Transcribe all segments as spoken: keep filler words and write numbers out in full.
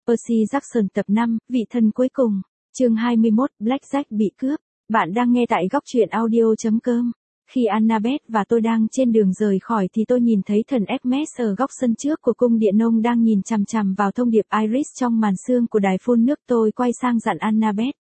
Percy Jackson tập năm, vị thần cuối cùng. Chương hai mươi mốt, Blackjack bị cướp. Bạn đang nghe tại góc truyện audio chấm com. Khi Annabeth và tôi đang trên đường rời khỏi thì tôi nhìn thấy thần Hermes ở góc sân trước của cung điện ông đang nhìn chằm chằm vào thông điệp Iris trong màn sương của đài phun nước. Tôi quay sang dặn Annabeth.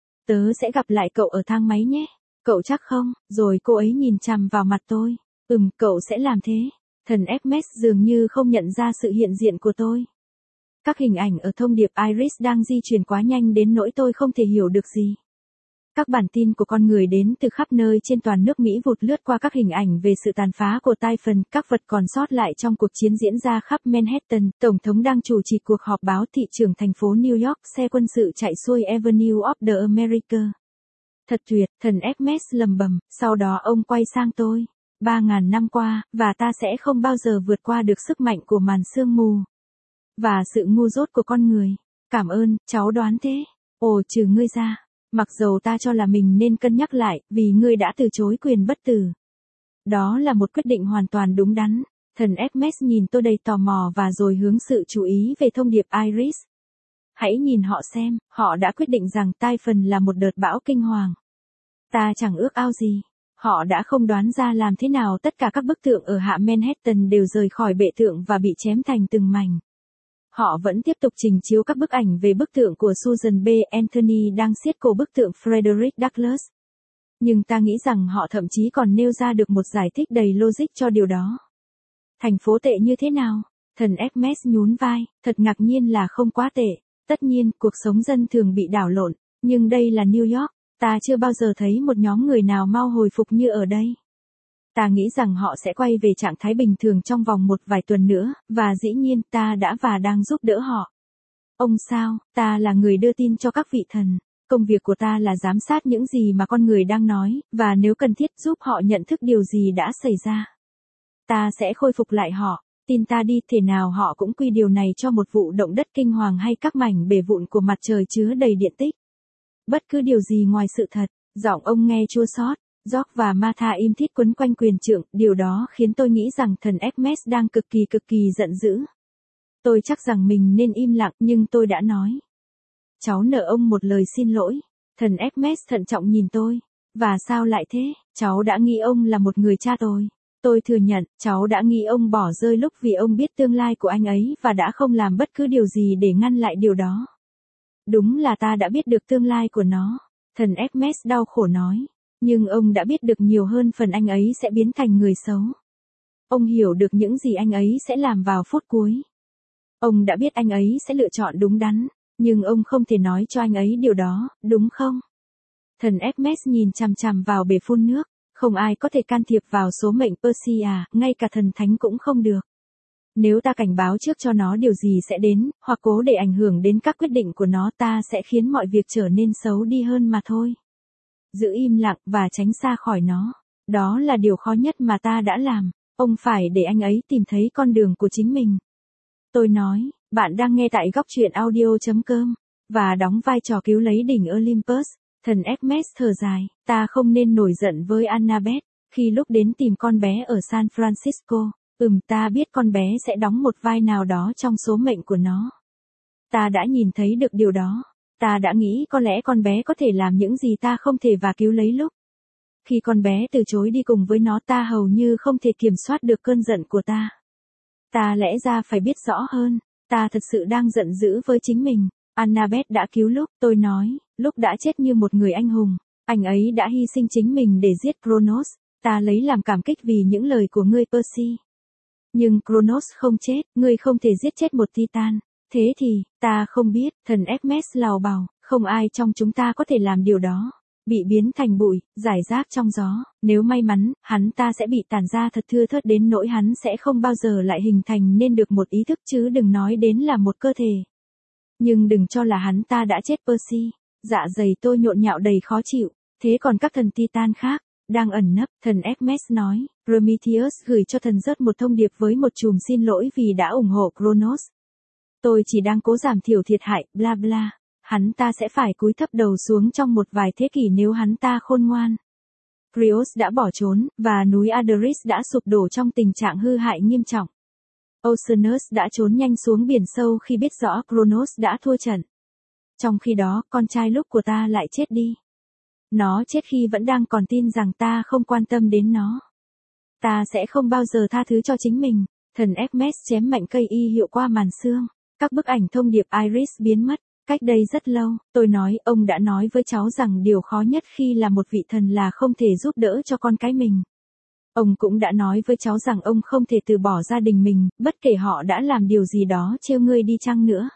Tớ sẽ gặp lại cậu ở thang máy nhé. Cậu chắc không? Rồi cô ấy nhìn chằm vào mặt tôi. Ừm, cậu sẽ làm thế. Thần Hermes dường như không nhận ra sự hiện diện của tôi. Các hình ảnh ở thông điệp Iris đang di chuyển quá nhanh đến nỗi tôi không thể hiểu được gì. Các bản tin của con người đến từ khắp nơi trên toàn nước Mỹ vụt lướt qua các hình ảnh về sự tàn phá của Typhon, các vật còn sót lại trong cuộc chiến diễn ra khắp Manhattan. Tổng thống đang chủ trì cuộc họp báo thị trưởng thành phố New York, xe quân sự chạy xuôi Avenue of the America. Thật tuyệt, thần Hermes lầm bầm, sau đó ông quay sang tôi. Ba ngàn năm qua, và ta sẽ không bao giờ vượt qua được sức mạnh của màn sương mù. Và sự ngu dốt của con người. Cảm ơn, cháu đoán thế. Ồ, trừ ngươi ra. Mặc dầu ta cho là mình nên cân nhắc lại, vì ngươi đã từ chối quyền bất tử. Đó là một quyết định hoàn toàn đúng đắn. Thần Hermes nhìn tôi đầy tò mò và rồi hướng sự chú ý về thông điệp Iris. Hãy nhìn họ xem, họ đã quyết định rằng Typhon là một đợt bão kinh hoàng. Ta chẳng ước ao gì. Họ đã không đoán ra làm thế nào tất cả các bức tượng ở hạ Manhattan đều rời khỏi bệ tượng và bị chém thành từng mảnh. Họ vẫn tiếp tục trình chiếu các bức ảnh về bức tượng của Susan B. Anthony đang siết cổ bức tượng Frederick Douglass. Nhưng ta nghĩ rằng họ thậm chí còn nêu ra được một giải thích đầy logic cho điều đó. Thành phố tệ như thế nào? Thần Hermes nhún vai, thật ngạc nhiên là không quá tệ. Tất nhiên, cuộc sống dân thường bị đảo lộn, nhưng đây là New York, ta chưa bao giờ thấy một nhóm người nào mau hồi phục như ở đây. Ta nghĩ rằng họ sẽ quay về trạng thái bình thường trong vòng một vài tuần nữa, và dĩ nhiên ta đã và đang giúp đỡ họ. Ông sao, ta là người đưa tin cho các vị thần. Công việc của ta là giám sát những gì mà con người đang nói, và nếu cần thiết giúp họ nhận thức điều gì đã xảy ra. Ta sẽ khôi phục lại họ, tin ta đi, thể nào họ cũng quy điều này cho một vụ động đất kinh hoàng hay các mảnh bể vụn của mặt trời chứa đầy điện tích. Bất cứ điều gì ngoài sự thật, giọng ông nghe chua xót. George và Martha im thít quấn quanh quyền trượng, điều đó khiến tôi nghĩ rằng thần Hermes đang cực kỳ cực kỳ giận dữ. Tôi chắc rằng mình nên im lặng, nhưng tôi đã nói. Cháu nợ ông một lời xin lỗi. Thần Hermes thận trọng nhìn tôi. Và sao lại thế? Cháu đã nghĩ ông là một người cha tồi. Tôi thừa nhận, cháu đã nghĩ ông bỏ rơi lúc vì ông biết tương lai của anh ấy và đã không làm bất cứ điều gì để ngăn lại điều đó. Đúng là ta đã biết được tương lai của nó. Thần Hermes đau khổ nói. Nhưng ông đã biết được nhiều hơn phần anh ấy sẽ biến thành người xấu. Ông hiểu được những gì anh ấy sẽ làm vào phút cuối. Ông đã biết anh ấy sẽ lựa chọn đúng đắn, nhưng ông không thể nói cho anh ấy điều đó, đúng không? Thần Hermes nhìn chằm chằm vào bể phun nước. Không ai có thể can thiệp vào số mệnh Percy à, ngay cả thần thánh cũng không được. Nếu ta cảnh báo trước cho nó điều gì sẽ đến, hoặc cố để ảnh hưởng đến các quyết định của nó, ta sẽ khiến mọi việc trở nên xấu đi hơn mà thôi. Giữ im lặng và tránh xa khỏi nó. Đó là điều khó nhất mà ta đã làm. Ông phải để anh ấy tìm thấy con đường của chính mình. Tôi nói, bạn đang nghe tại góc truyện audio chấm com, và đóng vai trò cứu lấy đỉnh Olympus. Thần Hermes thở dài, ta không nên nổi giận với Annabeth, khi lúc đến tìm con bé ở San Francisco. Ừm, ta biết con bé sẽ đóng một vai nào đó trong số mệnh của nó. Ta đã nhìn thấy được điều đó. Ta đã nghĩ có lẽ con bé có thể làm những gì ta không thể và cứu lấy lúc. Khi con bé từ chối đi cùng với nó, ta hầu như không thể kiểm soát được cơn giận của ta. Ta lẽ ra phải biết rõ hơn, ta thật sự đang giận dữ với chính mình. Annabeth đã cứu lúc, tôi nói, lúc đã chết như một người anh hùng. Anh ấy đã hy sinh chính mình để giết Kronos. Ta lấy làm cảm kích vì những lời của ngươi Percy. Nhưng Kronos không chết, ngươi không thể giết chết một Titan. Thế thì, ta không biết, thần Hermes lào bào, không ai trong chúng ta có thể làm điều đó. Bị biến thành bụi, rải rác trong gió, nếu may mắn, hắn ta sẽ bị tàn ra thật thưa thớt đến nỗi hắn sẽ không bao giờ lại hình thành nên được một ý thức, chứ đừng nói đến là một cơ thể. Nhưng đừng cho là hắn ta đã chết Percy. Dạ dày tôi nhộn nhạo đầy khó chịu. Thế còn các thần Titan khác, đang ẩn nấp, thần Hermes nói, Prometheus gửi cho thần rớt một thông điệp với một chùm xin lỗi vì đã ủng hộ Kronos. Tôi chỉ đang cố giảm thiểu thiệt hại, bla bla. Hắn ta sẽ phải cúi thấp đầu xuống trong một vài thế kỷ nếu hắn ta khôn ngoan. Krios đã bỏ trốn, và núi Aderis đã sụp đổ trong tình trạng hư hại nghiêm trọng. Oceanus đã trốn nhanh xuống biển sâu khi biết rõ Kronos đã thua trận. Trong khi đó, con trai lúc của ta lại chết đi. Nó chết khi vẫn đang còn tin rằng ta không quan tâm đến nó. Ta sẽ không bao giờ tha thứ cho chính mình. Thần Hermes chém mạnh cây y hiệu qua màn sương. Các bức ảnh thông điệp Iris biến mất. Cách đây rất lâu, tôi nói ông đã nói với cháu rằng điều khó nhất khi là một vị thần là không thể giúp đỡ cho con cái mình. Ông cũng đã nói với cháu rằng ông không thể từ bỏ gia đình mình, bất kể họ đã làm điều gì đó trêu ngươi đi chăng nữa.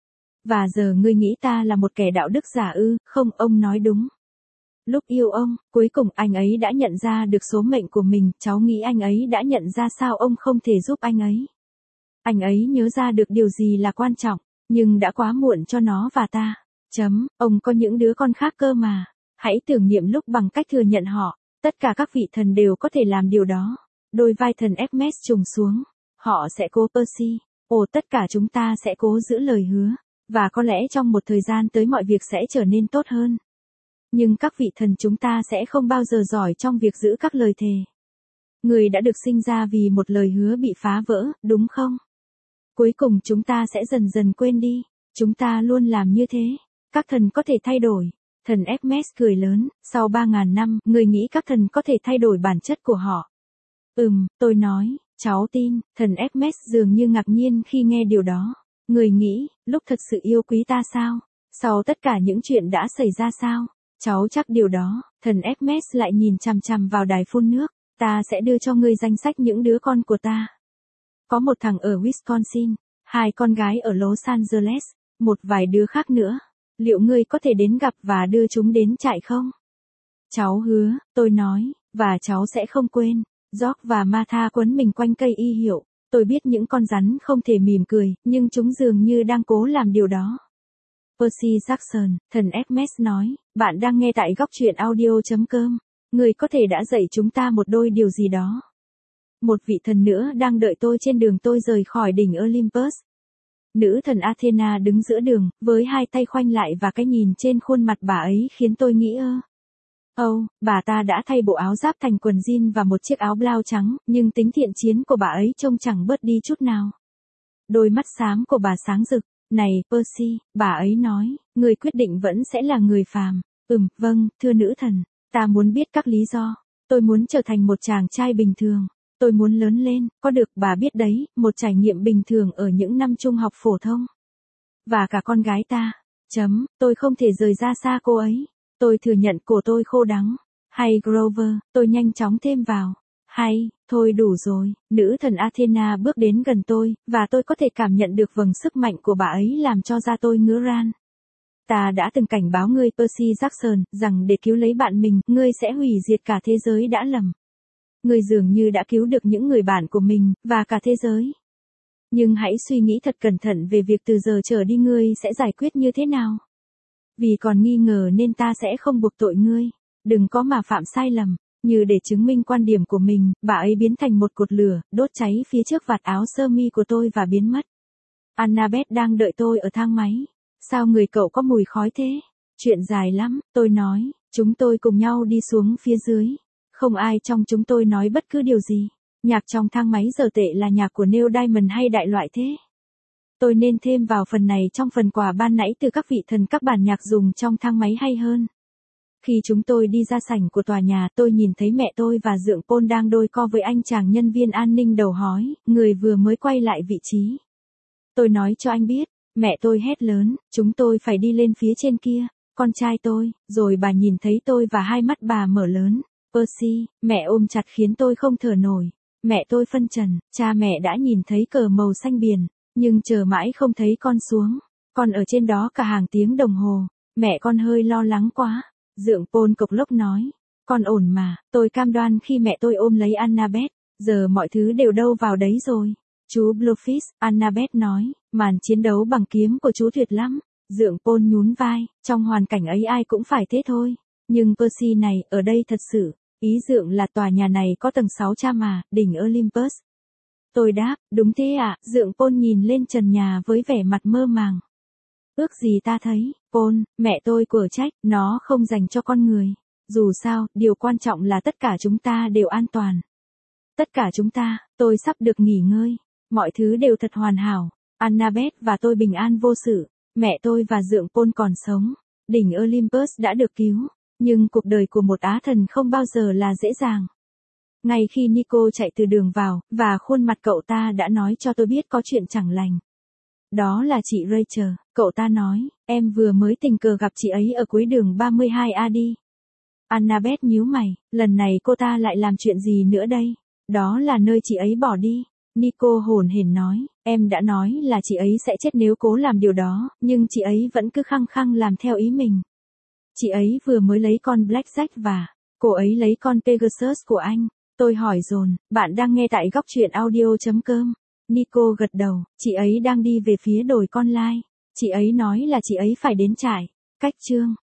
Và giờ ngươi nghĩ ta là một kẻ đạo đức giả ư? Không, ông nói đúng. Lúc yêu ông, cuối cùng anh ấy đã nhận ra được số mệnh của mình, cháu nghĩ anh ấy đã nhận ra sao ông không thể giúp anh ấy. Anh ấy nhớ ra được điều gì là quan trọng, nhưng đã quá muộn cho nó và ta. Chấm, ông có những đứa con khác cơ mà. Hãy tưởng niệm lúc bằng cách thừa nhận họ. Tất cả các vị thần đều có thể làm điều đó. Đôi vai thần Hermes trùng xuống. Họ sẽ cố Percy. Ồ, tất cả chúng ta sẽ cố giữ lời hứa. Và có lẽ trong một thời gian tới mọi việc sẽ trở nên tốt hơn. Nhưng các vị thần chúng ta sẽ không bao giờ giỏi trong việc giữ các lời thề. Người đã được sinh ra vì một lời hứa bị phá vỡ, đúng không? Cuối cùng chúng ta sẽ dần dần quên đi. Chúng ta luôn làm như thế. Các thần có thể thay đổi. Thần Hermes cười lớn, sau ba ngàn năm, người nghĩ các thần có thể thay đổi bản chất của họ. Ừm, tôi nói, cháu tin, thần Hermes dường như ngạc nhiên khi nghe điều đó. Người nghĩ, lúc thật sự yêu quý ta sao? Sau tất cả những chuyện đã xảy ra sao? Cháu chắc điều đó, thần Hermes lại nhìn chằm chằm vào đài phun nước. Ta sẽ đưa cho ngươi danh sách những đứa con của ta. Có một thằng ở Wisconsin, hai con gái ở Los Angeles, một vài đứa khác nữa. Liệu ngươi có thể đến gặp và đưa chúng đến trại không? Cháu hứa, tôi nói, và cháu sẽ không quên. George và Martha quấn mình quanh cây y hiệu. Tôi biết những con rắn không thể mỉm cười, nhưng chúng dường như đang cố làm điều đó. Percy Jackson, thần Hermes nói, bạn đang nghe tại góc truyện audio chấm com. Người có thể đã dạy chúng ta một đôi điều gì đó. Một vị thần nữa đang đợi tôi trên đường tôi rời khỏi đỉnh Olympus. Nữ thần Athena đứng giữa đường, với hai tay khoanh lại và cái nhìn trên khuôn mặt bà ấy khiến tôi nghĩ ơ. Âu, oh, bà ta đã thay bộ áo giáp thành quần jean và một chiếc áo blau trắng, nhưng tính thiện chiến của bà ấy trông chẳng bớt đi chút nào. Đôi mắt xám của bà sáng rực. Này, Percy, bà ấy nói, người quyết định vẫn sẽ là người phàm. Ừm, vâng, thưa nữ thần, ta muốn biết các lý do. Tôi muốn trở thành một chàng trai bình thường. Tôi muốn lớn lên, có được, bà biết đấy, một trải nghiệm bình thường ở những năm trung học phổ thông. Và cả con gái ta. Chấm, tôi không thể rời ra xa cô ấy. Tôi thừa nhận cổ tôi khô đắng. Hay Grover, tôi nhanh chóng thêm vào. Hay, thôi đủ rồi, nữ thần Athena bước đến gần tôi, và tôi có thể cảm nhận được vầng sức mạnh của bà ấy làm cho da tôi ngứa ran. Ta đã từng cảnh báo ngươi Percy Jackson, rằng để cứu lấy bạn mình, ngươi sẽ hủy diệt cả thế giới đã lầm. Ngươi dường như đã cứu được những người bạn của mình, và cả thế giới. Nhưng hãy suy nghĩ thật cẩn thận về việc từ giờ trở đi ngươi sẽ giải quyết như thế nào. Vì còn nghi ngờ nên ta sẽ không buộc tội ngươi. Đừng có mà phạm sai lầm. Như để chứng minh quan điểm của mình, bà ấy biến thành một cột lửa, đốt cháy phía trước vạt áo sơ mi của tôi và biến mất. Annabeth đang đợi tôi ở thang máy. Sao người cậu có mùi khói thế? Chuyện dài lắm, tôi nói. Chúng tôi cùng nhau đi xuống phía dưới. Không ai trong chúng tôi nói bất cứ điều gì. Nhạc trong thang máy giờ tệ là nhạc của Neil Diamond hay đại loại thế? Tôi nên thêm vào phần này trong phần quà ban nãy từ các vị thần các bản nhạc dùng trong thang máy hay hơn. Khi chúng tôi đi ra sảnh của tòa nhà, tôi nhìn thấy mẹ tôi và dượng Paul đang đôi co với anh chàng nhân viên an ninh đầu hói, người vừa mới quay lại vị trí. Tôi nói cho anh biết, mẹ tôi hét lớn, chúng tôi phải đi lên phía trên kia, con trai tôi, rồi bà nhìn thấy tôi và hai mắt bà mở lớn. Percy, mẹ ôm chặt khiến tôi không thở nổi. Mẹ tôi phân trần, cha mẹ đã nhìn thấy cờ màu xanh biển, nhưng chờ mãi không thấy con xuống. Con ở trên đó cả hàng tiếng đồng hồ, mẹ con hơi lo lắng quá. Dượng Paul cộc lốc nói, con ổn mà, tôi cam đoan khi mẹ tôi ôm lấy Annabeth, giờ mọi thứ đều đâu vào đấy rồi. Chú Bluefish, Annabeth nói, màn chiến đấu bằng kiếm của chú tuyệt lắm. Dượng Paul nhún vai, trong hoàn cảnh ấy ai cũng phải thế thôi. Nhưng Percy này, ở đây thật sự, ý dượng là tòa nhà này có tầng sáu cha mà, đỉnh Olympus. Tôi đáp, đúng thế ạ, dượng Paul nhìn lên trần nhà với vẻ mặt mơ màng. Ước gì ta thấy, Paul, mẹ tôi của trách, nó không dành cho con người. Dù sao, điều quan trọng là tất cả chúng ta đều an toàn. Tất cả chúng ta, tôi sắp được nghỉ ngơi. Mọi thứ đều thật hoàn hảo. Annabeth và tôi bình an vô sự. Mẹ tôi và dượng Paul còn sống. Đỉnh Olympus đã được cứu. Nhưng cuộc đời của một á thần không bao giờ là dễ dàng. Ngay khi Nico chạy từ đường vào, và khuôn mặt cậu ta đã nói cho tôi biết có chuyện chẳng lành. Đó là chị Rachel, cậu ta nói, em vừa mới tình cờ gặp chị ấy ở cuối đường ba mươi hai A đi. Annabeth nhíu mày, lần này cô ta lại làm chuyện gì nữa đây? Đó là nơi chị ấy bỏ đi. Nico hồn hển nói, em đã nói là chị ấy sẽ chết nếu cố làm điều đó, nhưng chị ấy vẫn cứ khăng khăng làm theo ý mình. Chị ấy vừa mới lấy con Blackjack và cô ấy lấy con Pegasus của anh. Tôi hỏi dồn, bạn đang nghe tại góc truyện audio.com. Nico gật đầu, chị ấy đang đi về phía đồi con lai. Chị ấy nói là chị ấy phải đến trại. Cách chương